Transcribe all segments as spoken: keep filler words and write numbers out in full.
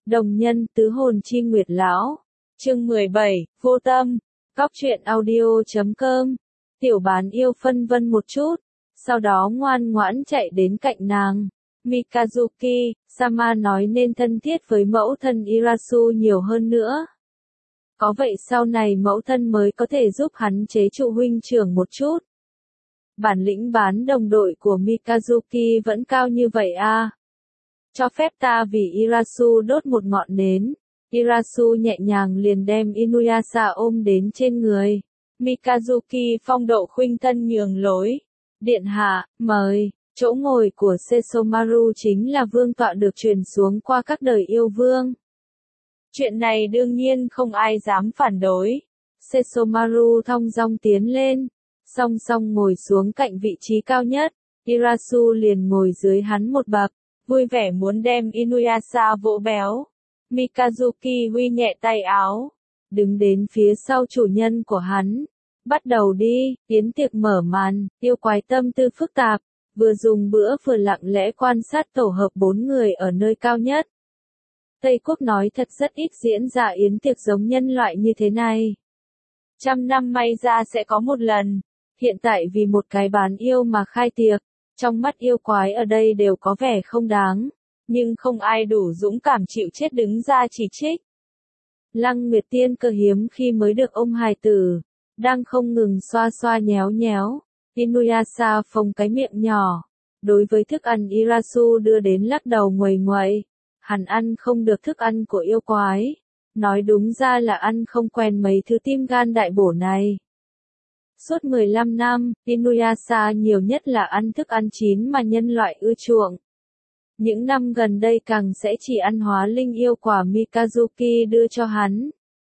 Đồng nhân tứ hồn chi nguyệt lão. Chương mười bảy, vô tâm. Cóc truyện audio chấm com. Tiểu bán yêu phân vân một chút, sau đó ngoan ngoãn chạy đến cạnh nàng. Mikazuki, Sama nói nên thân thiết với mẫu thân Irasu nhiều hơn nữa. Có vậy sau này mẫu thân mới có thể giúp hắn chế trụ huynh trưởng một chút. Bản lĩnh bán đồng đội của Mikazuki vẫn cao như vậy à? Cho phép ta vì Irasu đốt một ngọn nến. Irasu nhẹ nhàng liền đem Inuyasha ôm đến trên người. Mikazuki phong độ khuynh thân nhường lối. Điện hạ, mời. Chỗ ngồi của Sesomaru chính là vương tọa được truyền xuống qua các đời yêu vương. Chuyện này đương nhiên không ai dám phản đối. Sesomaru thong dong tiến lên, song song ngồi xuống cạnh vị trí cao nhất. Irasu liền ngồi dưới hắn một bậc, vui vẻ muốn đem Inuyasha vỗ béo. Mikazuki huy nhẹ tay áo, đứng đến phía sau chủ nhân của hắn. Bắt đầu đi, yến tiệc mở màn, yêu quái tâm tư phức tạp, vừa dùng bữa vừa lặng lẽ quan sát tổ hợp bốn người ở nơi cao nhất. Tây Quốc nói thật rất ít diễn ra yến tiệc giống nhân loại như thế này. Trăm năm may ra sẽ có một lần, hiện tại vì một cái bán yêu mà khai tiệc, trong mắt yêu quái ở đây đều có vẻ không đáng, nhưng không ai đủ dũng cảm chịu chết đứng ra chỉ trích. Lăng Nguyệt Tiên cơ hiếm khi mới được ôm hài tử, đang không ngừng xoa xoa nhéo nhéo. Inuyasha phồng cái miệng nhỏ, đối với thức ăn Irasu đưa đến lắc đầu nguầy nguậy. Hắn ăn không được thức ăn của yêu quái, nói đúng ra là ăn không quen mấy thứ tim gan đại bổ này. Suốt mười lăm năm, Inuyasha nhiều nhất là ăn thức ăn chín mà nhân loại ưa chuộng. Những năm gần đây càng sẽ chỉ ăn hóa linh yêu quả Mikazuki đưa cho hắn.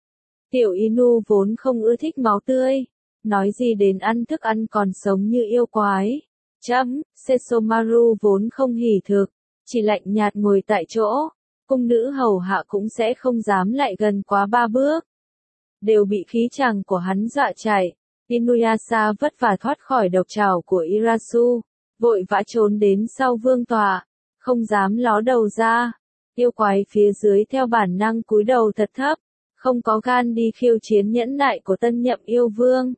Tiểu Inu vốn không ưa thích máu tươi, nói gì đến ăn thức ăn còn sống như yêu quái. Chấm, Sesomaru vốn không hỉ thực, chỉ lạnh nhạt ngồi tại chỗ, cung nữ hầu hạ cũng sẽ không dám lại gần quá ba bước. Đều bị khí chàng của hắn dọa chạy. Inuyasha vất vả thoát khỏi độc trảo của Irasu, vội vã trốn đến sau vương tọa, không dám ló đầu ra. Yêu quái phía dưới theo bản năng cúi đầu thật thấp, không có gan đi khiêu chiến nhẫn nại của tân nhậm yêu vương.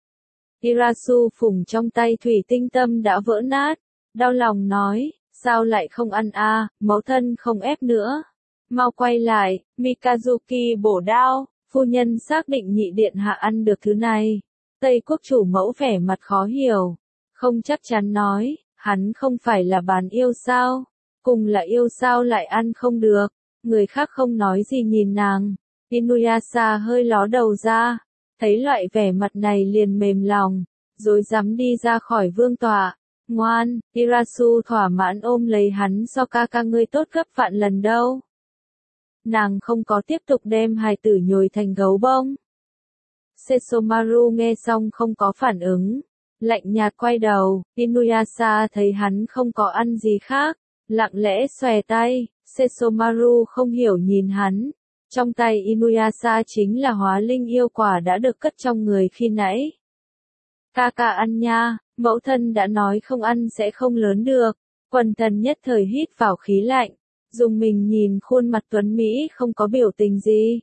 Irasu phủng trong tay thủy tinh tâm đã vỡ nát, đau lòng nói, sao lại không ăn a, à, mẫu thân không ép nữa. Mau quay lại, Mikazuki bổ đao, phu nhân xác định nhị điện hạ ăn được thứ này. Tây Quốc chủ mẫu vẻ mặt khó hiểu, không chắc chắn nói, hắn không phải là bán yêu sao, cùng là yêu sao lại ăn không được. Người khác không nói gì nhìn nàng, Inuyasha hơi ló đầu ra, thấy loại vẻ mặt này liền mềm lòng, rồi dám đi ra khỏi vương tọa. Ngoan, Irasu thỏa mãn ôm lấy hắn, so ca ca ngươi tốt gấp vạn lần đâu. Nàng không có tiếp tục đem hài tử nhồi thành gấu bông. Sesomaru nghe xong không có phản ứng, lạnh nhạt quay đầu. Inuyasha thấy hắn không có ăn gì khác, lặng lẽ xòe tay. Sesomaru không hiểu nhìn hắn, trong tay Inuyasha chính là hóa linh yêu quả đã được cất trong người khi nãy. Ca ca ăn nha, mẫu thân đã nói không ăn sẽ không lớn được. Quần thần nhất thời hít vào khí lạnh, dùng mình nhìn khuôn mặt tuấn Mỹ không có biểu tình gì.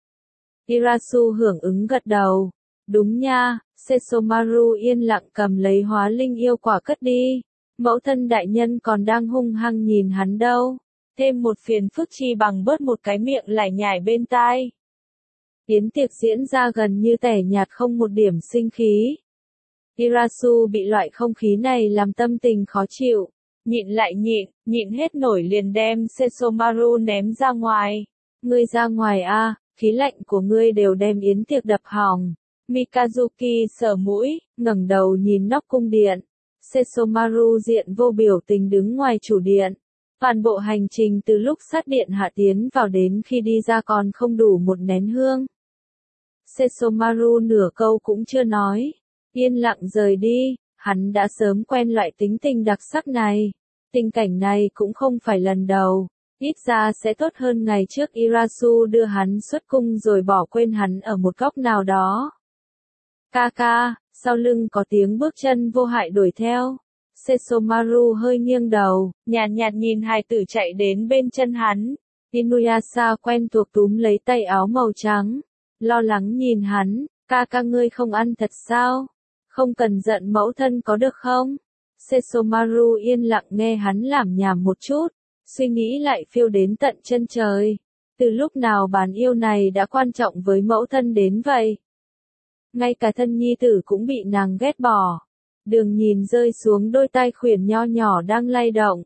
Irasu hưởng ứng gật đầu, đúng nha. Sesomaru yên lặng cầm lấy hóa linh yêu quả cất đi. Mẫu thân đại nhân còn đang hung hăng nhìn hắn đâu. Thêm một phiền phức chi bằng bớt một cái miệng lải nhải bên tai. Yến tiệc diễn ra gần như tẻ nhạt không một điểm sinh khí. Irasu bị loại không khí này làm tâm tình khó chịu, nhịn lại nhịn, nhịn hết nổi liền đem Sesomaru ném ra ngoài. Ngươi ra ngoài a, à, khí lạnh của ngươi đều đem yến tiệc đập hỏng. Mikazuki sờ mũi, ngẩng đầu nhìn nóc cung điện. Sesomaru diện vô biểu tình đứng ngoài chủ điện. Toàn bộ hành trình từ lúc sát điện hạ tiến vào đến khi đi ra còn không đủ một nén hương. Sesomaru nửa câu cũng chưa nói, yên lặng rời đi. Hắn đã sớm quen loại tính tình đặc sắc này. Tình cảnh này cũng không phải lần đầu, ít ra sẽ tốt hơn ngày trước Irasu đưa hắn xuất cung rồi bỏ quên hắn ở một góc nào đó. Ca ca, sau lưng có tiếng bước chân vô hại đuổi theo. Sesomaru hơi nghiêng đầu, nhàn nhạt, nhạt nhìn hài tử chạy đến bên chân hắn. Inuyasha quen thuộc túm lấy tay áo màu trắng, lo lắng nhìn hắn, ca ca ngươi không ăn thật sao? Không cần giận mẫu thân có được không? Sesomaru yên lặng nghe hắn lảm nhảm một chút, suy nghĩ lại phiêu đến tận chân trời. Từ lúc nào bán yêu này đã quan trọng với mẫu thân đến vậy? Ngay cả thân nhi tử cũng bị nàng ghét bỏ. Đường nhìn rơi xuống đôi tai khuyển nho nhỏ đang lay động.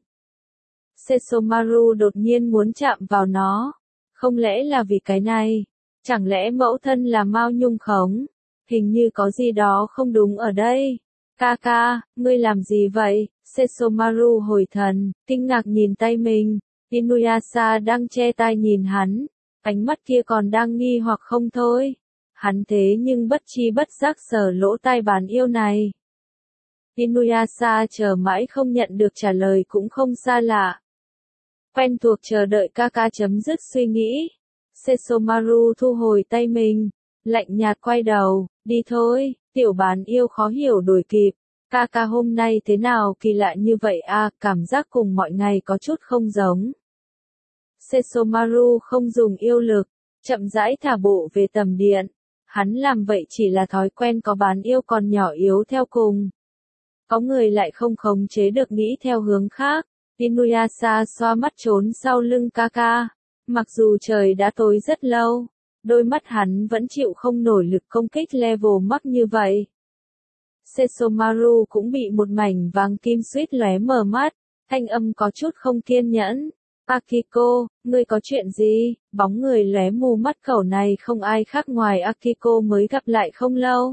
Sesomaru đột nhiên muốn chạm vào nó. Không lẽ là vì cái này? Chẳng lẽ mẫu thân là Mao Nhung khống? Hình như có gì đó không đúng ở đây. Kaka, ngươi làm gì vậy? Sesomaru hồi thần, kinh ngạc nhìn tay mình. Inuyasha đang che tai nhìn hắn. Ánh mắt kia còn đang nghi hoặc không thôi. Hắn thế nhưng bất chi bất giác sờ lỗ tai bán yêu này. Inuyasha chờ mãi không nhận được trả lời cũng không xa lạ. Quen thuộc chờ đợi Kaka chấm dứt suy nghĩ. Sesomaru thu hồi tay mình, lạnh nhạt quay đầu, đi thôi, tiểu bán yêu khó hiểu đuổi kịp. Kaka hôm nay thế nào kỳ lạ như vậy à, cảm giác cùng mọi ngày có chút không giống. Sesomaru không dùng yêu lực, chậm rãi thả bộ về tầm điện. Hắn làm vậy chỉ là thói quen có bán yêu còn nhỏ yếu theo cùng. Có người lại không khống chế được nghĩ theo hướng khác. Inuyasha xoa mắt trốn sau lưng Kaka. Mặc dù trời đã tối rất lâu, đôi mắt hắn vẫn chịu không nổi lực công kích level mắc như vậy. Sesomaru cũng bị một mảnh vàng kim suýt lóe mở mắt, thanh âm có chút không kiên nhẫn. Akiko, ngươi có chuyện gì? Bóng người lóe mù mắt khẩu này không ai khác ngoài Akiko mới gặp lại không lâu.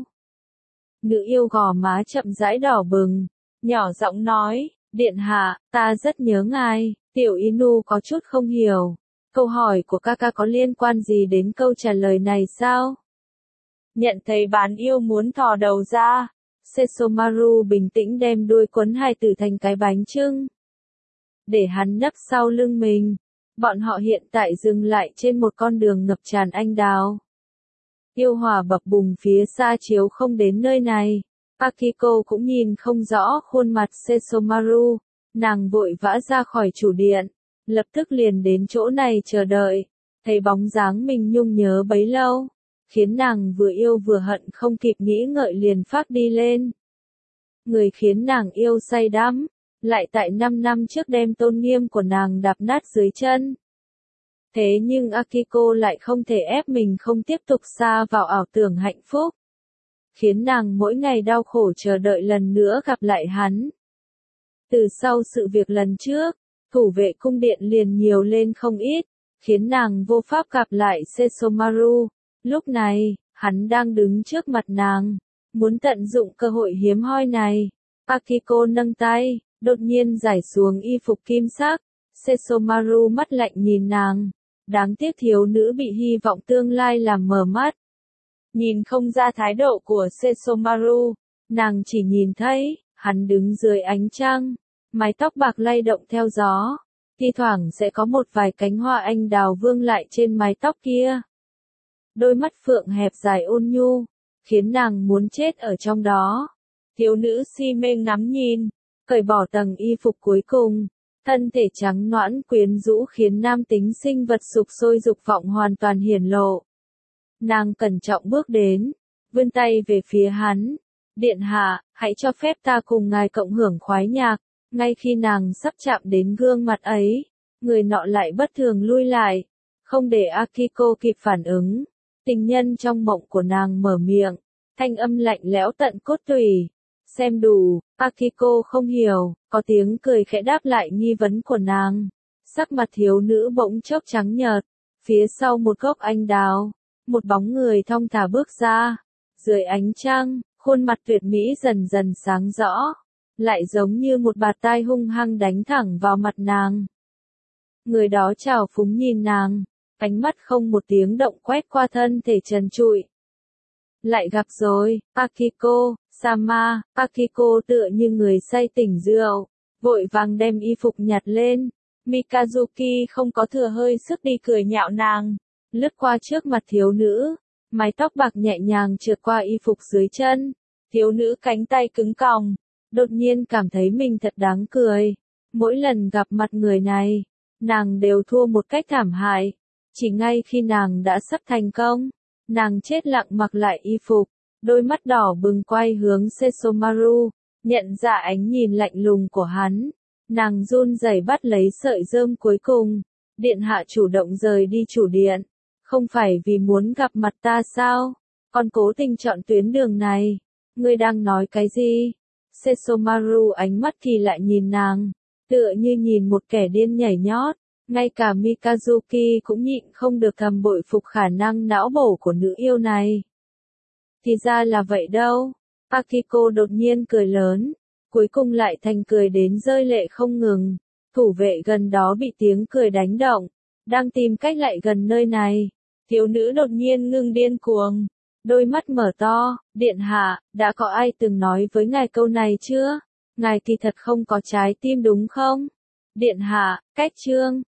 Nữ yêu gò má chậm rãi đỏ bừng, nhỏ giọng nói, điện hạ, ta rất nhớ ngài. Tiểu Inu có chút không hiểu. Câu hỏi của Kaka có liên quan gì đến câu trả lời này sao? Nhận thấy bán yêu muốn thò đầu ra, Sesomaru bình tĩnh đem đuôi quấn hai tử thành cái bánh chưng. Để hắn nấp sau lưng mình. Bọn họ hiện tại dừng lại trên một con đường ngập tràn anh đào. Yêu hỏa bập bùng phía xa chiếu không đến nơi này. Akiko cũng nhìn không rõ khuôn mặt Sesomaru. Nàng vội vã ra khỏi chủ điện. Lập tức liền đến chỗ này chờ đợi. Thấy bóng dáng mình nhung nhớ bấy lâu. Khiến nàng vừa yêu vừa hận không kịp nghĩ ngợi liền phát đi lên. Người khiến nàng yêu say đắm. Lại tại năm năm trước đem tôn nghiêm của nàng đạp nát dưới chân. Thế nhưng Akiko lại không thể ép mình không tiếp tục xa vào ảo tưởng hạnh phúc. Khiến nàng mỗi ngày đau khổ chờ đợi lần nữa gặp lại hắn. Từ sau sự việc lần trước, thủ vệ cung điện liền nhiều lên không ít, khiến nàng vô pháp gặp lại Sesomaru. Lúc này, hắn đang đứng trước mặt nàng, muốn tận dụng cơ hội hiếm hoi này. Akiko nâng tay, đột nhiên giải xuống y phục kim sắc. Sesomaru mắt lạnh nhìn nàng. Đáng tiếc thiếu nữ bị hy vọng tương lai làm mờ mắt. Nhìn không ra thái độ của Sesomaru, nàng chỉ nhìn thấy, hắn đứng dưới ánh trăng, mái tóc bạc lay động theo gió, thi thoảng sẽ có một vài cánh hoa anh đào vương lại trên mái tóc kia. Đôi mắt phượng hẹp dài ôn nhu, khiến nàng muốn chết ở trong đó. Thiếu nữ si mê ngắm nhìn, cởi bỏ tầng y phục cuối cùng. Thân thể trắng nõn quyến rũ khiến nam tính sinh vật sục sôi dục vọng hoàn toàn hiển lộ. Nàng cẩn trọng bước đến, vươn tay về phía hắn. Điện hạ, hãy cho phép ta cùng ngài cộng hưởng khoái nhạc. Ngay khi nàng sắp chạm đến gương mặt ấy, người nọ lại bất thường lui lại. Không để Akiko kịp phản ứng. Tình nhân trong mộng của nàng mở miệng. Thanh âm lạnh lẽo tận cốt tủy. Xem đủ, Akiko không hiểu, có tiếng cười khẽ đáp lại nghi vấn của nàng. Sắc mặt thiếu nữ bỗng chốc trắng nhợt, phía sau một gốc anh đào, một bóng người thong thả bước ra. Dưới ánh trăng, khuôn mặt tuyệt mỹ dần dần sáng rõ, lại giống như một bạt tai hung hăng đánh thẳng vào mặt nàng. Người đó trào phúng nhìn nàng, ánh mắt không một tiếng động quét qua thân thể trần trụi. Lại gặp rồi, Akiko, Sama. Akiko tựa như người say tỉnh rượu, vội vàng đem y phục nhặt lên. Mikazuki không có thừa hơi sức đi cười nhạo nàng, lướt qua trước mặt thiếu nữ, mái tóc bạc nhẹ nhàng trượt qua y phục dưới chân. Thiếu nữ cánh tay cứng còng, đột nhiên cảm thấy mình thật đáng cười. Mỗi lần gặp mặt người này, nàng đều thua một cách thảm hại. Chỉ ngay khi nàng đã sắp thành công, nàng chết lặng mặc lại y phục, đôi mắt đỏ bừng quay hướng Sesomaru, nhận ra ánh nhìn lạnh lùng của hắn. Nàng run rẩy bắt lấy sợi rơm cuối cùng. Điện hạ chủ động rời đi chủ điện. Không phải vì muốn gặp mặt ta sao? Con cố tình chọn tuyến đường này. Ngươi đang nói cái gì? Sesomaru ánh mắt thì lại nhìn nàng, tựa như nhìn một kẻ điên nhảy nhót. Ngay cả Mikazuki cũng nhịn không được thầm bội phục khả năng não bổ của nữ yêu này. Thì ra là vậy đâu. Akiko đột nhiên cười lớn, cuối cùng lại thành cười đến rơi lệ không ngừng. Thủ vệ gần đó bị tiếng cười đánh động, đang tìm cách lại gần nơi này. Thiếu nữ đột nhiên ngưng điên cuồng, đôi mắt mở to. Điện hạ, đã có ai từng nói với ngài câu này chưa? Ngài thì thật không có trái tim đúng không? Điện hạ, cách chương